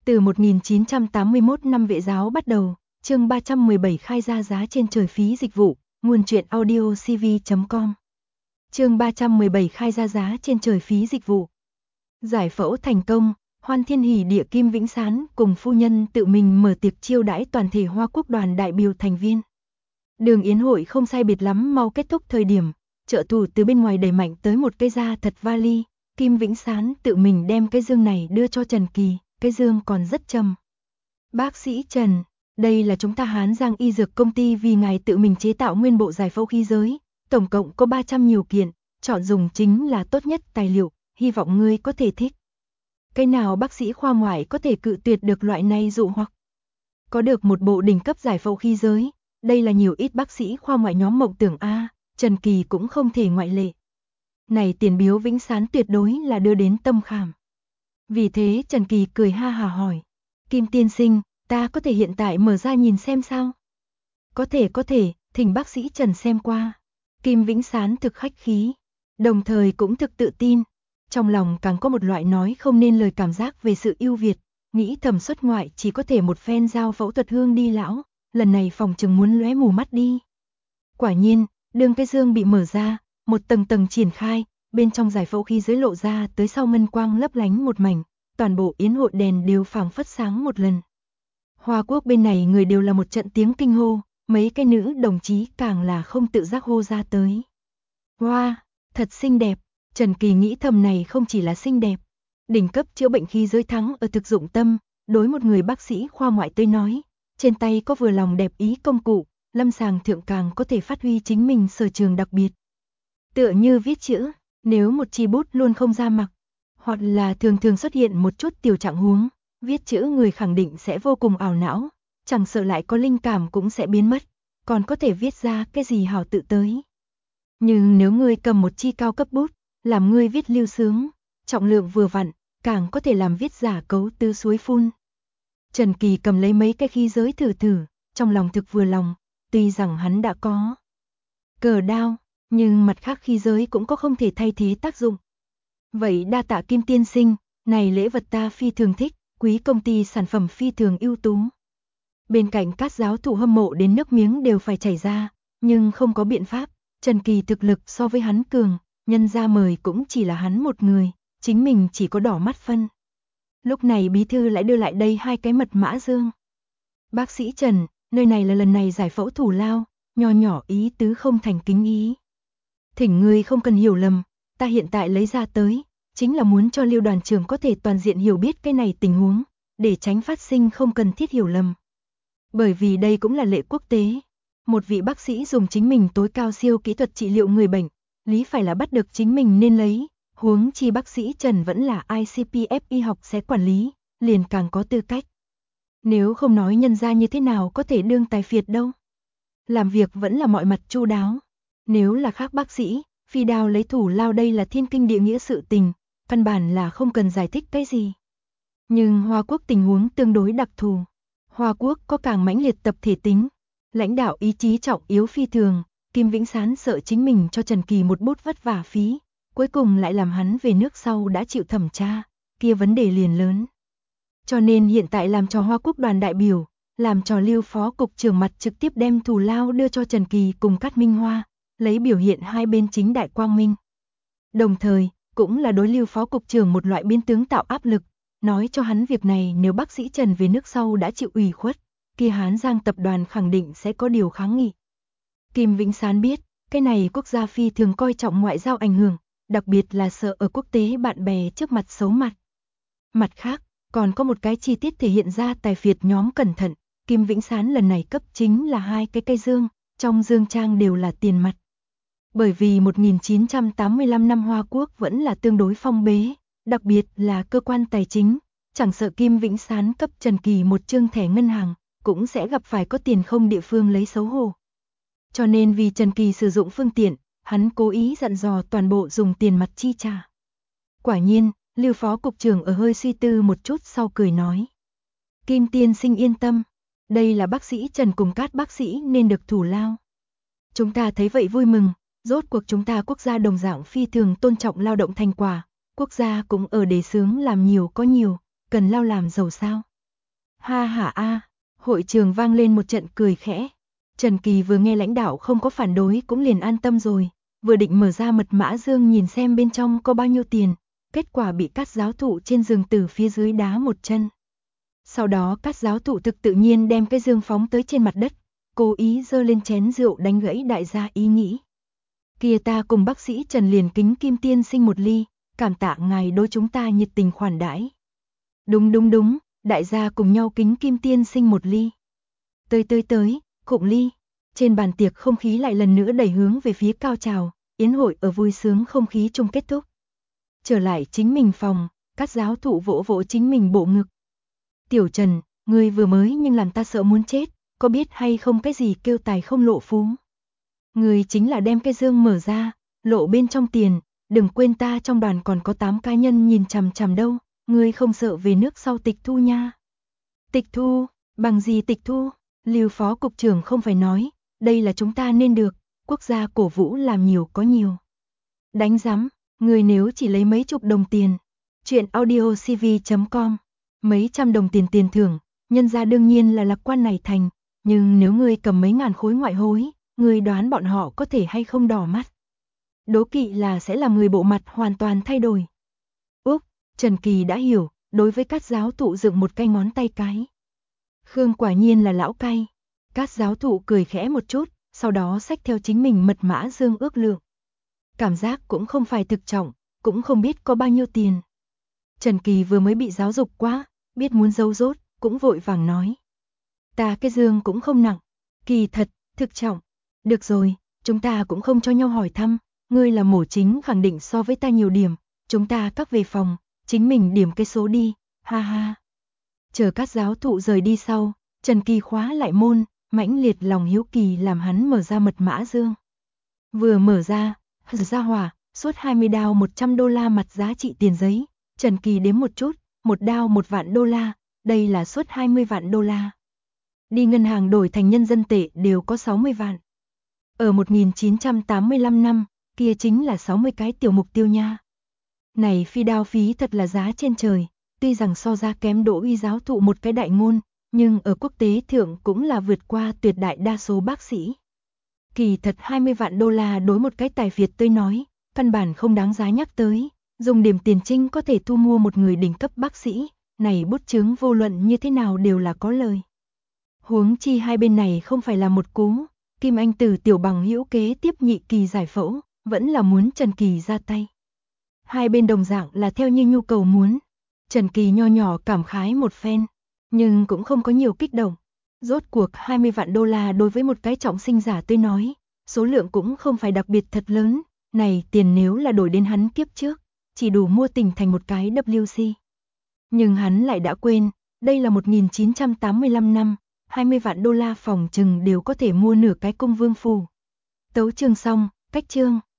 Từ 1981 năm Vệ giáo bắt đầu, chương 317 khai ra giá trên trời phí dịch vụ, nguồn truyện audio cv.com. Chương 317 khai ra giá trên trời phí dịch vụ. Giải phẫu thành công, Hoan Thiên Hỷ Địa Kim Vĩnh Sán cùng phu nhân tự mình mở tiệc chiêu đãi toàn thể Hoa Quốc đoàn đại biểu thành viên. Đường yến hội không sai biệt lắm mau kết thúc thời điểm, trợ thủ từ bên ngoài đẩy mạnh tới một cái da thật vali, Kim Vĩnh Sán tự mình đem cái dương này đưa cho Trần Kỳ, cái dương còn rất trầm. Bác sĩ Trần, đây là chúng ta Hán Giang Y Dược Công ty vì ngài tự mình chế tạo nguyên bộ giải phẫu khí giới, tổng cộng có 300 nhiều kiện, chọn dùng chính là tốt nhất tài liệu, hy vọng ngươi có thể thích. Cái nào bác sĩ khoa ngoại có thể cự tuyệt được loại này dụ hoặc? Có được một bộ đỉnh cấp giải phẫu khí giới, đây là nhiều ít bác sĩ khoa ngoại nhóm mộng tưởng a, Trần Kỳ cũng không thể ngoại lệ. Này tiền biếu Vĩnh Sán tuyệt đối là đưa đến tâm khảm. Vì thế Trần Kỳ cười ha hà hỏi, Kim tiên sinh, ta có thể hiện tại mở ra nhìn xem sao? Có thể, thỉnh bác sĩ Trần xem qua. Kim Vĩnh Sán thực khách khí, đồng thời cũng thực tự tin. Trong lòng càng có một loại nói không nên lời cảm giác về sự ưu việt, nghĩ thầm xuất ngoại chỉ có thể một phen giao phẫu thuật hương đi lão, lần này phòng chừng muốn lóe mù mắt đi. Quả nhiên, đường cái dương bị mở ra, một tầng tầng triển khai, bên trong giải phẫu khí giới lộ ra tới sau ngân quang lấp lánh một mảnh, toàn bộ yến hội đèn đều phảng phất sáng một lần. Hoa Quốc bên này người đều là một trận tiếng kinh hô, mấy cái nữ đồng chí càng là không tự giác hô ra tới. Wow, thật xinh đẹp. Trần Kỳ nghĩ thầm này không chỉ là xinh đẹp, đỉnh cấp chữa bệnh khí giới thắng ở thực dụng tâm, đối một người bác sĩ khoa ngoại tới nói, trên tay có vừa lòng đẹp ý công cụ, lâm sàng thượng càng có thể phát huy chính mình sở trường đặc biệt. Tựa như viết chữ, nếu một chi bút luôn không ra mặc, hoặc là thường thường xuất hiện một chút tiểu trạng huống, viết chữ người khẳng định sẽ vô cùng ảo não, chẳng sợ lại có linh cảm cũng sẽ biến mất, còn có thể viết ra cái gì hảo tự tới. Nhưng nếu ngươi cầm một chi cao cấp bút, làm ngươi viết lưu sướng, trọng lượng vừa vặn, càng có thể làm viết giả cấu tứ suối phun. Trần Kỳ cầm lấy mấy cái khí giới thử, trong lòng thực vừa lòng, tuy rằng hắn đã có cờ đao, nhưng mặt khác khí giới cũng có không thể thay thế tác dụng. Vậy đa tạ Kim tiên sinh, này lễ vật ta phi thường thích, quý công ty sản phẩm phi thường ưu tú. Bên cạnh các giáo thủ hâm mộ đến nước miếng đều phải chảy ra, nhưng không có biện pháp, Trần Kỳ thực lực so với hắn cường, nhân ra mời cũng chỉ là hắn một người, chính mình chỉ có đỏ mắt phân. Lúc này bí thư lại đưa lại đây hai cái mật mã dương. Bác sĩ Trần, nơi này là lần này giải phẫu thủ lao, nho nhỏ ý tứ không thành kính ý. Thỉnh ngươi không cần hiểu lầm, ta hiện tại lấy ra tới, chính là muốn cho Lưu đoàn trưởng có thể toàn diện hiểu biết cái này tình huống, để tránh phát sinh không cần thiết hiểu lầm. Bởi vì đây cũng là lệ quốc tế, một vị bác sĩ dùng chính mình tối cao siêu kỹ thuật trị liệu người bệnh, lý phải là bắt được chính mình nên lấy, huống chi bác sĩ Trần vẫn là ICPF y học sẽ quản lý, liền càng có tư cách. Nếu không nói nhân ra như thế nào có thể đương tài phiệt đâu. Làm việc vẫn là mọi mặt chu đáo. Nếu là khác bác sĩ, phi đao lấy thủ lao đây là thiên kinh địa nghĩa sự tình, căn bản là không cần giải thích cái gì. Nhưng Hoa Quốc tình huống tương đối đặc thù. Hoa Quốc có càng mãnh liệt tập thể tính, lãnh đạo ý chí trọng yếu phi thường, Kim Vĩnh Sán sợ chính mình cho Trần Kỳ một bút vất vả phí, cuối cùng lại làm hắn về nước sau đã chịu thẩm tra, kia vấn đề liền lớn. Cho nên hiện tại làm cho Hoa Quốc đoàn đại biểu, làm cho Lưu phó cục trưởng mặt trực tiếp đem thù lao đưa cho Trần Kỳ cùng Cát Minh Hoa, lấy biểu hiện hai bên chính đại quang minh. Đồng thời, cũng là đối Lưu phó cục trưởng một loại biến tướng tạo áp lực, nói cho hắn việc này nếu bác sĩ Trần về nước sau đã chịu ủy khuất, kia Hán Giang tập đoàn khẳng định sẽ có điều kháng nghị. Kim Vĩnh Sán biết, cái này quốc gia phi thường coi trọng ngoại giao ảnh hưởng, đặc biệt là sợ ở quốc tế bạn bè trước mặt xấu mặt. Mặt khác, còn có một cái chi tiết thể hiện ra tài phiệt nhóm cẩn thận, Kim Vĩnh Sán lần này cấp chính là hai cái cây dương, trong dương trang đều là tiền mặt. Bởi vì 1985 năm Hoa Quốc vẫn là tương đối phong bế, đặc biệt là cơ quan tài chính, chẳng sợ Kim Vĩnh Sán cấp Trần Kỳ một chương thẻ ngân hàng, cũng sẽ gặp phải có tiền không địa phương lấy xấu hổ. Cho nên vì Trần Kỳ sử dụng phương tiện, hắn cố ý dặn dò toàn bộ dùng tiền mặt chi trả. Quả nhiên, Lưu phó cục trưởng ở hơi suy tư một chút sau cười nói. Kim tiên sinh yên tâm, đây là bác sĩ Trần cùng Cát bác sĩ nên được thủ lao. Chúng ta thấy vậy vui mừng, rốt cuộc chúng ta quốc gia đồng dạng phi thường tôn trọng lao động thành quả, quốc gia cũng ở đề xướng làm nhiều có nhiều, cần lao làm giàu sao. Ha ha a, hội trường vang lên một trận cười khẽ. Trần Kỳ vừa nghe lãnh đạo không có phản đối cũng liền an tâm rồi, vừa định mở ra mật mã dương nhìn xem bên trong có bao nhiêu tiền, kết quả bị Cát giáo thụ trên giường từ phía dưới đá một chân. Sau đó Cát giáo thụ thực tự nhiên đem cái dương phóng tới trên mặt đất, cố ý giơ lên chén rượu đánh gãy đại gia ý nghĩ. Kia ta cùng bác sĩ Trần liền kính Kim tiên sinh một ly, cảm tạ ngài đối chúng ta nhiệt tình khoản đãi. Đúng, đại gia cùng nhau kính Kim tiên sinh một ly. Tới, cụm ly. Trên bàn tiệc không khí lại lần nữa đẩy hướng về phía cao trào, yến hội ở vui sướng không khí chung kết thúc. Trở lại chính mình phòng, Cát giáo thụ vỗ vỗ chính mình bộ ngực. Tiểu Trần, ngươi vừa mới nhưng làm ta sợ muốn chết, có biết hay không cái gì kêu tài không lộ phú? Ngươi chính là đem cái dương mở ra, lộ bên trong tiền, đừng quên ta trong đoàn còn có 8 cá nhân nhìn chằm chằm đâu, ngươi không sợ về nước sau tịch thu nha. Tịch thu, bằng gì tịch thu? Lưu phó cục trưởng không phải nói, đây là chúng ta nên được, quốc gia cổ vũ làm nhiều có nhiều. Đánh rắm, người nếu chỉ lấy mấy chục đồng tiền, chuyện audiocv.com, mấy trăm đồng tiền tiền thưởng, nhân ra đương nhiên là lạc quan này thành, nhưng nếu ngươi cầm mấy ngàn khối ngoại hối, ngươi đoán bọn họ có thể hay không đỏ mắt. Đố kỵ là sẽ làm người bộ mặt hoàn toàn thay đổi. Úp, Trần Kỳ đã hiểu, đối với Cát giáo thụ dựng một cái ngón tay cái. Khương quả nhiên là lão cay. Cát giáo thụ cười khẽ một chút, sau đó xách theo chính mình mật mã dương ước lượng. Cảm giác cũng không phải thực trọng, cũng không biết có bao nhiêu tiền. Trần Kỳ vừa mới bị giáo dục quá, biết muốn giấu rốt, cũng vội vàng nói. Ta cái dương cũng không nặng, kỳ thật, thực trọng. Được rồi, chúng ta cũng không cho nhau hỏi thăm, ngươi là mổ chính khẳng định so với ta nhiều điểm, chúng ta các về phòng, chính mình điểm cái số đi, ha ha. Chờ Cát giáo thụ rời đi sau, Trần Kỳ khóa lại môn, mãnh liệt lòng hiếu kỳ làm hắn mở ra mật mã dương. Vừa mở ra hỏa, suốt 20 đao $100 mặt giá trị tiền giấy, Trần Kỳ đếm một chút, một đao $1.000.000, đây là suốt 20 vạn đô la. Đi ngân hàng đổi thành nhân dân tệ đều có 60 vạn. Ở 1985 năm, kia chính là 60 cái tiểu mục tiêu nha. Này phi đao phí thật là giá trên trời, tuy rằng so ra kém Đỗ Uy giáo thụ một cái đại ngôn, nhưng ở quốc tế thượng cũng là vượt qua tuyệt đại đa số bác sĩ. Kỳ thật 20 vạn đô la đối một cái tài Việt tới nói, căn bản không đáng giá nhắc tới, dùng điểm tiền trinh có thể thu mua một người đỉnh cấp bác sĩ, này bút chướng vô luận như thế nào đều là có lời. Huống chi hai bên này không phải là một cú, Kim Anh Tử tiểu bằng hữu kế tiếp nhị kỳ giải phẫu, vẫn là muốn Trần Kỳ ra tay. Hai bên đồng dạng là theo như nhu cầu muốn. Trần Kỳ nho nhỏ cảm khái một phen, nhưng cũng không có nhiều kích động. Rốt cuộc 20 vạn đô la đối với một cái trọng sinh giả tới nói, số lượng cũng không phải đặc biệt thật lớn, này tiền nếu là đổi đến hắn kiếp trước, chỉ đủ mua tỉnh thành một cái WC. Nhưng hắn lại đã quên, đây là 1985 năm, 20 vạn đô la phòng chừng đều có thể mua nửa cái cung vương phủ. Tấu chương xong, cách chương.